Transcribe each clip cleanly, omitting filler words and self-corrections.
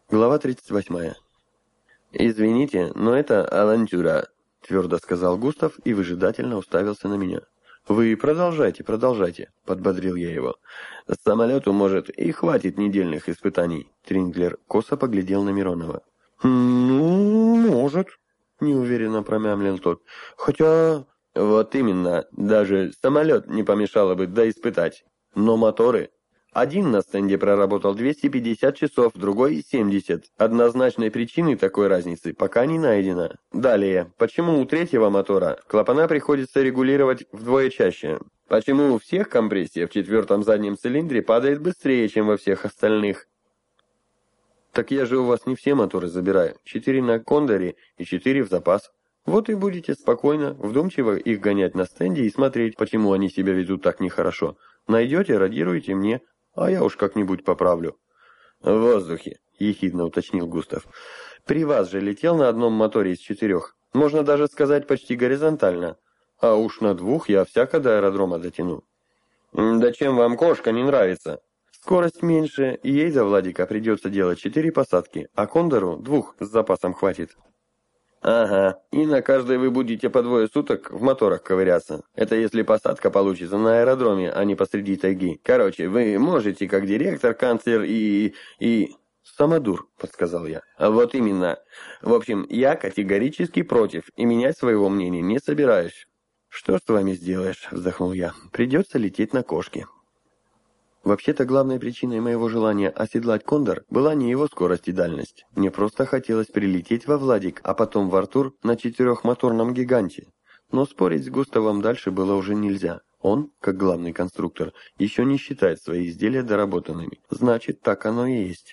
Глава 38. «Извините, но это авантюра», — твердо сказал Густав и выжидательно уставился на меня. «Вы продолжайте, продолжайте», — подбодрил я его. «Самолету, может, и хватит недельных испытаний», — Тринглер косо поглядел на Миронова. «Ну, может», — неуверенно промямлил тот. «Хотя...» «Вот именно, даже самолет не помешало бы доиспытать. Но моторы...» Один на стенде проработал 250 часов, другой 70. Однозначной причины такой разницы пока не найдено. Далее, почему у третьего мотора клапана приходится регулировать вдвое чаще? Почему у всех компрессия в четвертом заднем цилиндре падает быстрее, чем во всех остальных? Так я же у вас не все моторы забираю. 4 на Кондоре и 4 в запас. Вот и будете спокойно, вдумчиво их гонять на стенде и смотреть, почему они себя ведут так нехорошо. Найдете, радируйте мне, а я уж как-нибудь поправлю. В воздухе, ехидно уточнил Густав. При вас же летел на одном моторе из 4. Можно даже сказать почти горизонтально. А уж на 2 я всяко до аэродрома дотяну. Да чем вам кошка не нравится? Скорость меньше, и ей за Владика придется делать 4 посадки, а Кондору 2 с запасом хватит. Ага, и на каждой вы будете по 2 суток в моторах ковыряться. Это если посадка получится на аэродроме, а не посреди тайги. Короче, вы можете, как директор, канцлер и... Самодур, подсказал я. Вот именно. В общем, я категорически против и менять своего мнения не собираюсь. Что с вами сделаешь, вздохнул я. Придется лететь на кошке. Вообще-то главной причиной моего желания оседлать Кондор была не его скорость и дальность. Мне просто хотелось прилететь во Владик, а потом в Артур на 4-моторном гиганте. Но спорить с Густавом дальше было уже нельзя. Он, как главный конструктор, еще не считает свои изделия доработанными. Значит, так оно и есть.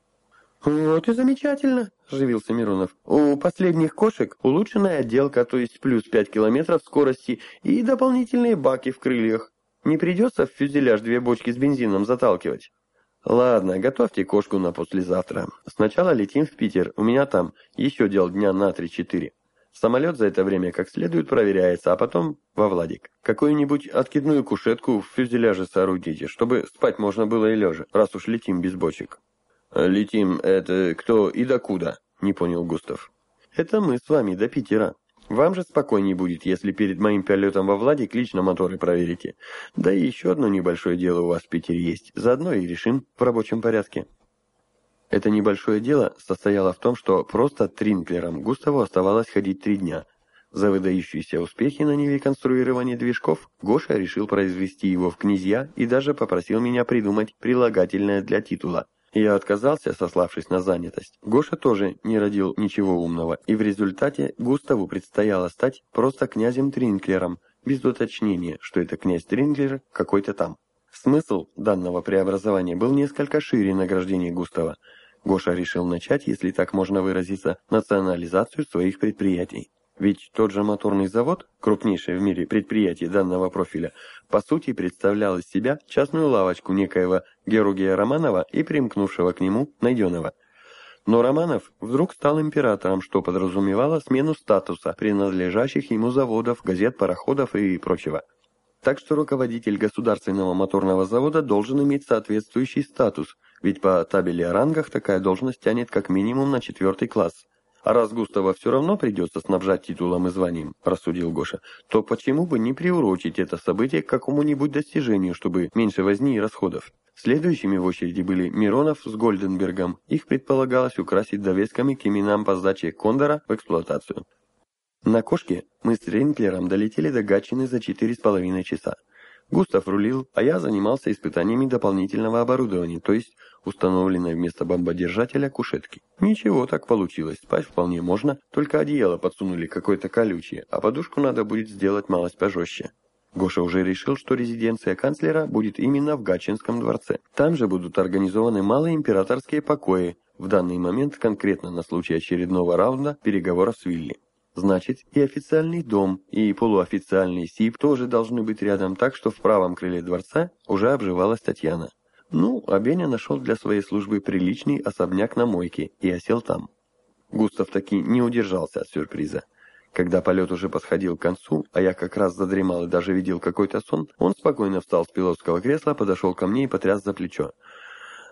«Вот и замечательно», – оживился Миронов. «У последних кошек улучшенная отделка, то есть плюс 5 километров скорости и дополнительные баки в крыльях. Не придется в фюзеляж 2 бочки с бензином заталкивать. Ладно, готовьте кошку на послезавтра. Сначала летим в Питер, у меня там еще дел дня на 3-4. Самолет за это время как следует проверяется, а потом во Владик. Какую-нибудь откидную кушетку в фюзеляже соорудите, чтобы спать можно было и лежа, раз уж летим без бочек». «Летим, это кто и докуда?» — не понял Густав. «Это мы с вами до Питера. Вам же спокойнее будет, если перед моим полетом во Владик лично моторы проверите. Да и еще одно небольшое дело у вас в Питере есть. Заодно и решим в рабочем порядке». Это небольшое дело состояло в том, что просто Тринклером Густаву оставалось ходить 3 дня. За выдающиеся успехи на ниве конструирования движков Гоша решил произвести его в князья и даже попросил меня придумать прилагательное для титула. Я отказался, сославшись на занятость. Гоша тоже не родил ничего умного, и в результате Густаву предстояло стать просто князем Тринклером, без уточнения, что это князь Тринклер какой-то там. Смысл данного преобразования был несколько шире награждения Густава. Гоша решил начать, если так можно выразиться, национализацию своих предприятий. Ведь тот же моторный завод, крупнейшее в мире предприятие данного профиля, по сути представлял из себя частную лавочку некоего Георгия Романова и примкнувшего к нему Найденова. Но Романов вдруг стал императором, что подразумевало смену статуса принадлежащих ему заводов, газет, пароходов и прочего. Так что руководитель государственного моторного завода должен иметь соответствующий статус, ведь по табели о рангах такая должность тянет как минимум на 4 класс. А раз Густава все равно придется снабжать титулом и званием, рассудил Гоша, то почему бы не приурочить это событие к какому-нибудь достижению, чтобы меньше возни и расходов? Следующими в очереди были Миронов с Гольденбергом. Их предполагалось украсить довесками к именам по сдаче Кондора в эксплуатацию. На кошке мы с Тринклером долетели до Гатчины за 4,5 часа. Густав рулил, а я занимался испытаниями дополнительного оборудования, то есть установленной вместо бомбодержателя кушетки. Ничего так получилось, спать вполне можно, только одеяло подсунули какое-то колючее, а подушку надо будет сделать малость пожестче. Гоша уже решил, что резиденция канцлера будет именно в Гатчинском дворце. Там же будут организованы малые императорские покои, в данный момент конкретно на случай очередного раунда переговоров с Вилли. Значит, и официальный дом, и полуофициальный СИП тоже должны быть рядом, так что в правом крыле дворца уже обживалась Татьяна. Ну, а Беня нашел для своей службы приличный особняк на мойке и осел там. Густав таки не удержался от сюрприза. Когда полет уже подходил к концу, а я как раз задремал и даже видел какой-то сон, он спокойно встал с пилотского кресла, подошел ко мне и потряс за плечо.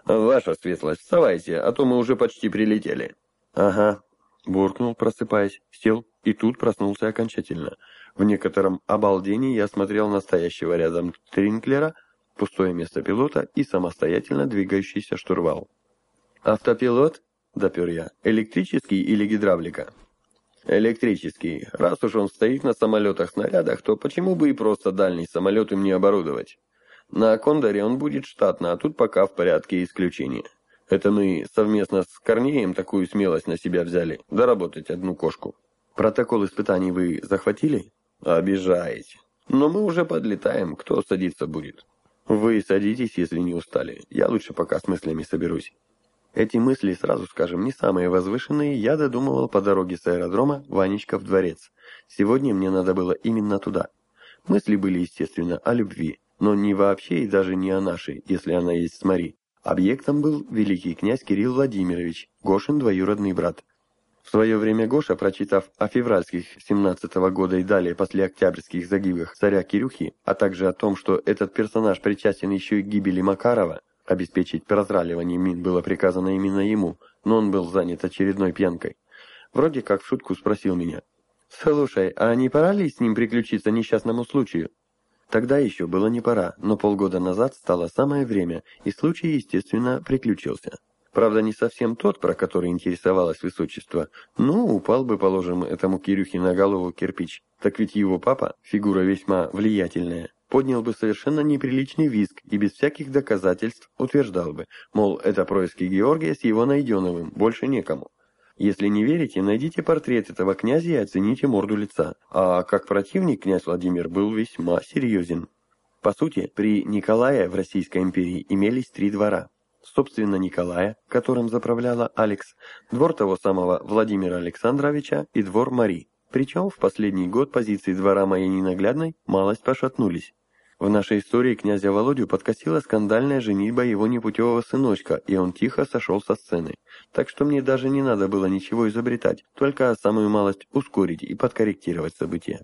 «Ваша светлость, вставайте, а то мы уже почти прилетели». «Ага», — буркнул, просыпаясь, сел и тут проснулся окончательно. В некотором обалдении я смотрел на стоящего рядом Тринклера, пустое место пилота и самостоятельно двигающийся штурвал. «Автопилот?» — допер я. «Электрический или гидравлика?» «Электрический. Раз уж он стоит на самолетах-снарядах, то почему бы и просто дальний самолет им не оборудовать? На Кондоре он будет штатно, а тут пока в порядке исключения. Это мы совместно с Корнеем такую смелость на себя взяли, доработать одну кошку. Протокол испытаний вы захватили? Обижаете. Но мы уже подлетаем, кто садиться будет? Вы садитесь, если не устали. Я лучше пока с мыслями соберусь». Эти мысли, сразу скажем, не самые возвышенные, я додумывал по дороге с аэродрома Ванечка в дворец. Сегодня мне надо было именно туда. Мысли были, естественно, о любви, но не вообще и даже не о нашей, если она есть с Мари. Объектом был великий князь Кирилл Владимирович, Гошин двоюродный брат. В свое время Гоша, прочитав о февральских 17-го года и далее после октябрьских загибах царя Кирюхи, а также о том, что этот персонаж причастен еще и к гибели Макарова, обеспечить прозраливание мин было приказано именно ему, но он был занят очередной пьянкой. Вроде как в шутку спросил меня: «Слушай, а не пора ли с ним приключиться несчастному случаю?» Тогда еще было не пора, но полгода назад стало самое время, и случай, естественно, приключился. Правда, не совсем тот, про который интересовалось высочество. Ну, упал бы, положим, этому Кирюхе на голову кирпич. Так ведь его папа, фигура весьма влиятельная, поднял бы совершенно неприличный визг и без всяких доказательств утверждал бы, мол, это происки Георгия с его Найденовым, больше некому. Если не верите, найдите портрет этого князя и оцените морду лица. А как противник князь Владимир был весьма серьезен. По сути, при Николае в Российской империи имелись 3 двора. Собственно, Николая, которым заправляла Алекс, двор того самого Владимира Александровича и двор Мари. Причем в последний год позиции двора моей ненаглядной малость пошатнулись. В нашей истории князя Володю подкосила скандальная женитьба его непутевого сыночка, и он тихо сошел со сцены. Так что мне даже не надо было ничего изобретать, только самую малость ускорить и подкорректировать события.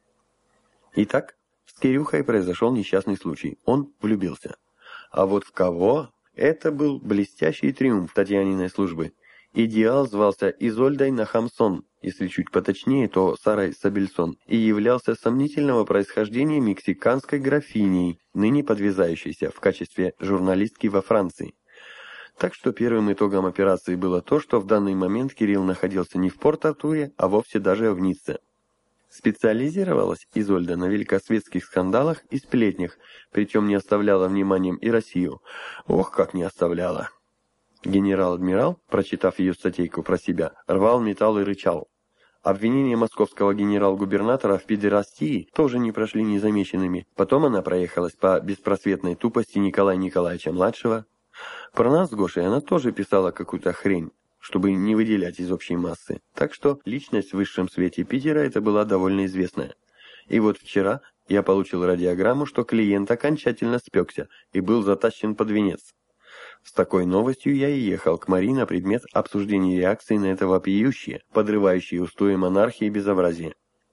Итак, с Кирюхой произошел несчастный случай. Он влюбился. А вот в кого? Это был блестящий триумф Татьяниной службы. Идеал звался Изольдой Нахамсон, если чуть поточнее, то Сарой Сабельсон, и являлся сомнительного происхождения мексиканской графиней, ныне подвязающейся в качестве журналистки во Франции. Так что первым итогом операции было то, что в данный момент Кирилл находился не в Порт-Артуре, а вовсе даже в Ницце. Специализировалась Изольда на великосветских скандалах и сплетнях, причем не оставляла вниманием и Россию. Ох, как не оставляла! Генерал-адмирал, прочитав ее статейку про себя, рвал металл и рычал. Обвинения московского генерал-губернатора в педерастии тоже не прошли незамеченными. Потом она проехалась по беспросветной тупости Николая Николаевича-младшего. Про нас с Гошей она тоже писала какую-то хрень, чтобы не выделять из общей массы. Так что личность в высшем свете Питера это была довольно известная. И вот вчера я получил радиограмму, что клиент окончательно спекся и был затащен под венец. С такой новостью я и ехал к Мари на предмет обсуждения реакции на это вопиющее, подрывающее устои монархии и безобразие.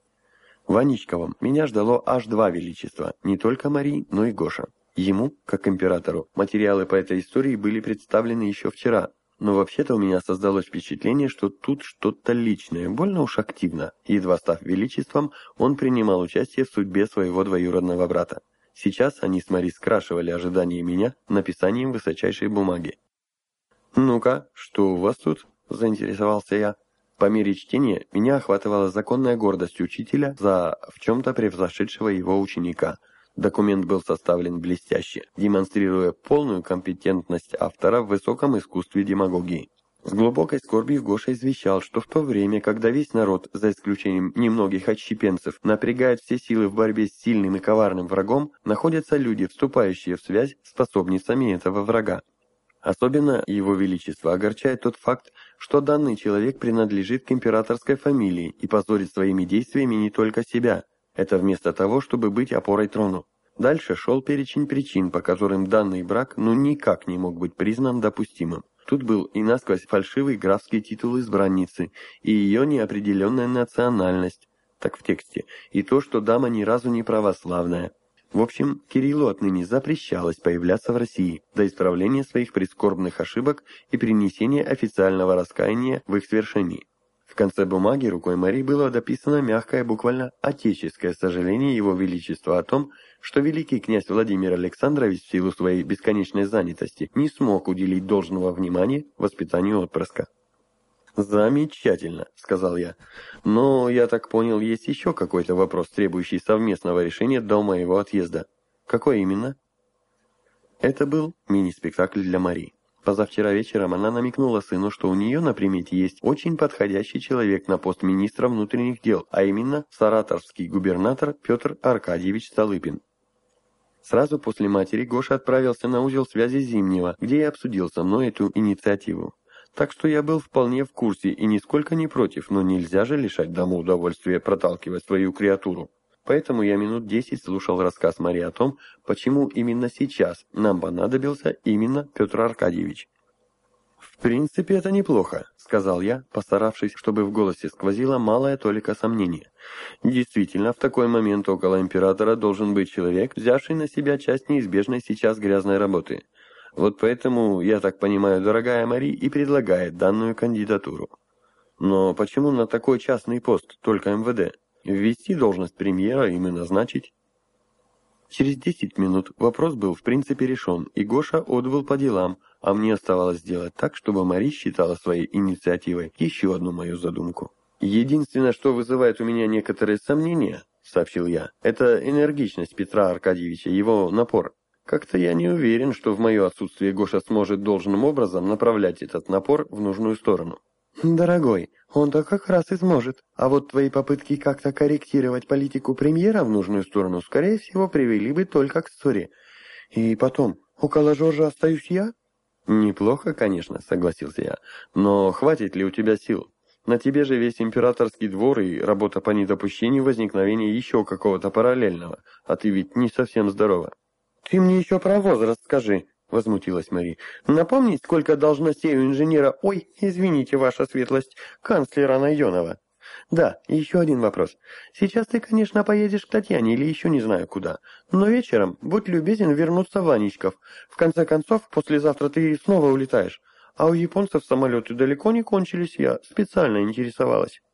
В Ваничковом меня ждало аж 2 величества, не только Мари, но и Гоша. Ему, как императору, материалы по этой истории были представлены еще вчера, но вообще-то у меня создалось впечатление, что тут что-то личное, больно уж активно. Едва став величеством, он принимал участие в судьбе своего двоюродного брата. Сейчас они с Мари скрашивали ожидания меня написанием высочайшей бумаги. «Ну-ка, что у вас тут?» – заинтересовался я. По мере чтения меня охватывала законная гордость учителя за в чем-то превзошедшего его ученика. Документ был составлен блестяще, демонстрируя полную компетентность автора в высоком искусстве демагогии. С глубокой скорбью Гоша извещал, что в то время, когда весь народ, за исключением немногих отщепенцев, напрягает все силы в борьбе с сильным и коварным врагом, находятся люди, вступающие в связь с способницами этого врага. Особенно его величество огорчает тот факт, что данный человек принадлежит к императорской фамилии и позорит своими действиями не только себя. Это вместо того, чтобы быть опорой трону. Дальше шел перечень причин, по которым данный брак никак не мог быть признан допустимым. Тут был и насквозь фальшивый графский титул избранницы, и ее неопределенная национальность, так в тексте, и то, что дама ни разу не православная. В общем, Кириллу отныне запрещалось появляться в России до исправления своих прискорбных ошибок и принесения официального раскаяния в их свершении. В конце бумаги рукой Мари было дописано мягкое, буквально отеческое сожаление Его Величества о том, что великий князь Владимир Александрович в силу своей бесконечной занятости не смог уделить должного внимания воспитанию отпрыска. «Замечательно», — сказал я. «Но, я так понял, есть еще какой-то вопрос, требующий совместного решения до моего отъезда. Какой именно?» Это был мини-спектакль для Мари. Позавчера вечером она намекнула сыну, что у нее на примете есть очень подходящий человек на пост министра внутренних дел, а именно саратовский губернатор Петр Аркадьевич Столыпин. Сразу после матери Гоша отправился на узел связи Зимнего, где и обсудил со мной эту инициативу. Так что я был вполне в курсе и нисколько не против, но нельзя же лишать дому удовольствия проталкивать свою креатуру. Поэтому я минут 10 слушал рассказ Марии о том, почему именно сейчас нам понадобился именно Петр Аркадьевич. «В принципе, это неплохо», — сказал я, постаравшись, чтобы в голосе сквозило малая толика сомнения. «Действительно, в такой момент около императора должен быть человек, взявший на себя часть неизбежной сейчас грязной работы. Вот поэтому, я так понимаю, дорогая Мари и предлагает данную кандидатуру. Но почему на такой частный пост, только МВД? Ввести должность премьера им и назначить». Через 10 минут вопрос был в принципе решен, и Гоша отбыл по делам, а мне оставалось сделать так, чтобы Мари считала своей инициативой еще одну мою задумку. «Единственное, что вызывает у меня некоторые сомнения, — сообщил я, — это энергичность Петра Аркадьевича, его напор. Как-то я не уверен, что в мое отсутствие Гоша сможет должным образом направлять этот напор в нужную сторону». «Дорогой, он-то как раз и сможет. А вот твои попытки как-то корректировать политику премьера в нужную сторону, скорее всего, привели бы только к ссоре. И потом, около Жоржа остаюсь я?» «Неплохо, конечно», — согласился я. «Но хватит ли у тебя сил? На тебе же весь императорский двор и работа по недопущению возникновения еще какого-то параллельного, а ты ведь не совсем здорова». «Ты мне еще про возраст скажи», — возмутилась Мари. «Напомнить, сколько должностей у инженера, ой, извините, ваша светлость, канцлера Найденова. Да, и еще один вопрос. Сейчас ты, конечно, поедешь к Татьяне или еще не знаю куда, но вечером будь любезен вернуться в Аничков. В конце концов, послезавтра ты снова улетаешь. А у японцев самолеты далеко не кончились, я специально интересовалась».